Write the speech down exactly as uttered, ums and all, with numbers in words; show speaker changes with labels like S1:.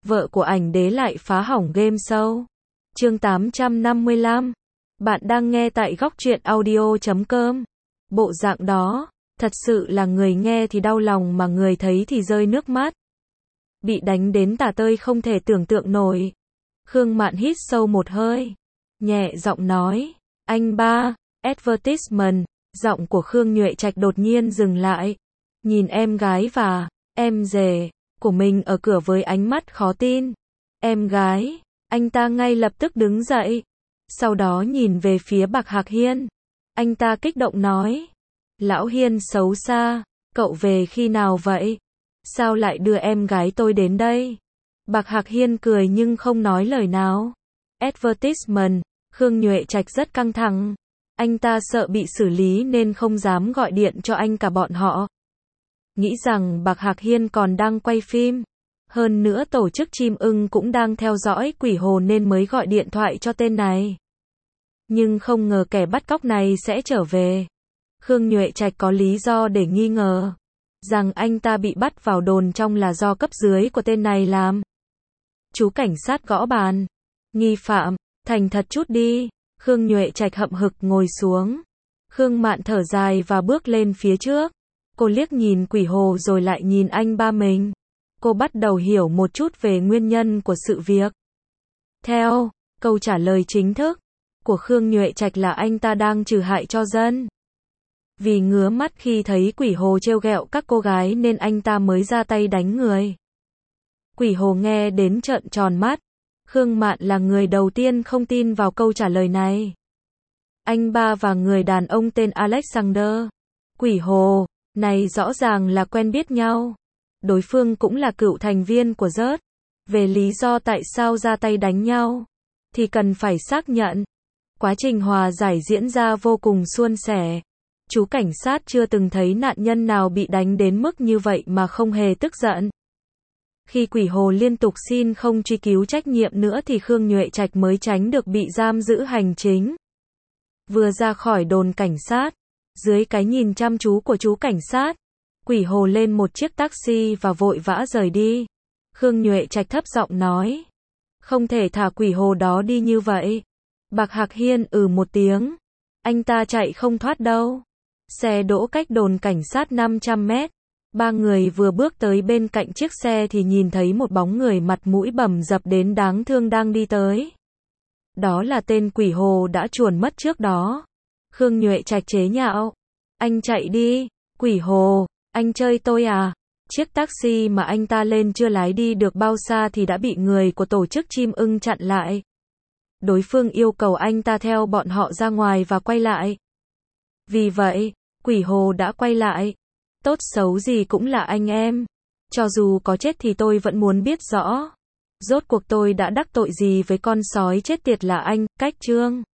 S1: vợ của ảnh đế lại phá hỏng game show. Chương tám trăm năm mươi lăm. Bạn đang nghe tại góc truyện audio chấm com. Bộ dạng đó, thật sự là người nghe thì đau lòng mà người thấy thì rơi nước mắt. Bị đánh đến tả tơi không thể tưởng tượng nổi. Khương Mạn hít sâu một hơi, nhẹ giọng nói, anh ba, advertisement. Giọng của Khương Nhuệ Trạch đột nhiên dừng lại, nhìn em gái và em rể của mình ở cửa với ánh mắt khó tin. Em gái, anh ta ngay lập tức đứng dậy, sau đó nhìn về phía Bạc Hạc Hiên. Anh ta kích động nói, lão Hiên xấu xa, cậu về khi nào vậy? Sao lại đưa em gái tôi đến đây? Bạc Hạc Hiên cười nhưng không nói lời nào. Advertisement, Khương Nhuệ Trạch rất căng thẳng. Anh ta sợ bị xử lý nên không dám gọi điện cho anh cả bọn họ. Nghĩ rằng Bạc Hạc Hiên còn đang quay phim. Hơn nữa tổ chức Chim Ưng cũng đang theo dõi Quỷ Hồ nên mới gọi điện thoại cho tên này. Nhưng không ngờ kẻ bắt cóc này sẽ trở về. Khương Nhuệ Trạch có lý do để nghi ngờ rằng anh ta bị bắt vào đồn trong là do cấp dưới của tên này làm. Chú cảnh sát gõ bàn. Nghi phạm, thành thật chút đi. Khương Nhuệ Trạch hậm hực ngồi xuống. Khương Mạn thở dài và bước lên phía trước. Cô liếc nhìn Quỷ Hồ rồi lại nhìn anh ba mình. Cô bắt đầu hiểu một chút về nguyên nhân của sự việc. Theo câu trả lời chính thức của Khương Nhuệ Trạch là anh ta đang trừ hại cho dân. Vì ngứa mắt khi thấy Quỷ Hồ trêu ghẹo các cô gái nên anh ta mới ra tay đánh người. Quỷ Hồ nghe đến trợn tròn mắt. Khương Mạn là người đầu tiên không tin vào câu trả lời này. Anh ba và người đàn ông tên Alexander, Quỷ Hồ, này rõ ràng là quen biết nhau. Đối phương cũng là cựu thành viên của rớt. Về lý do tại sao ra tay đánh nhau, thì cần phải xác nhận. Quá trình hòa giải diễn ra vô cùng suôn sẻ. Chú cảnh sát chưa từng thấy nạn nhân nào bị đánh đến mức như vậy mà không hề tức giận. Khi Quỷ Hồ liên tục xin không truy cứu trách nhiệm nữa thì Khương Nhuệ Trạch mới tránh được bị giam giữ hành chính. Vừa ra khỏi đồn cảnh sát, dưới cái nhìn chăm chú của chú cảnh sát, Quỷ Hồ lên một chiếc taxi và vội vã rời đi. Khương Nhuệ Trạch thấp giọng nói, không thể thả Quỷ Hồ đó đi như vậy. Bạc Hạc Hiên ừ một tiếng, anh ta chạy không thoát đâu. Xe đỗ cách đồn cảnh sát năm trăm mét. Ba người vừa bước tới bên cạnh chiếc xe thì nhìn thấy một bóng người mặt mũi bầm dập đến đáng thương đang đi tới. Đó là tên Quỷ Hồ đã chuồn mất trước đó. Khương Nhuệ Trạch chế nhạo, anh chạy đi, Quỷ Hồ, anh chơi tôi à? Chiếc taxi mà anh ta lên chưa lái đi được bao xa thì đã bị người của tổ chức Chim Ưng chặn lại. Đối phương yêu cầu anh ta theo bọn họ ra ngoài và quay lại. Vì vậy, Quỷ Hồ đã quay lại. Tốt xấu gì cũng là anh em. Cho dù có chết thì tôi vẫn muốn biết rõ. Rốt cuộc tôi đã đắc tội gì với con sói chết tiệt là anh, Cách Trương.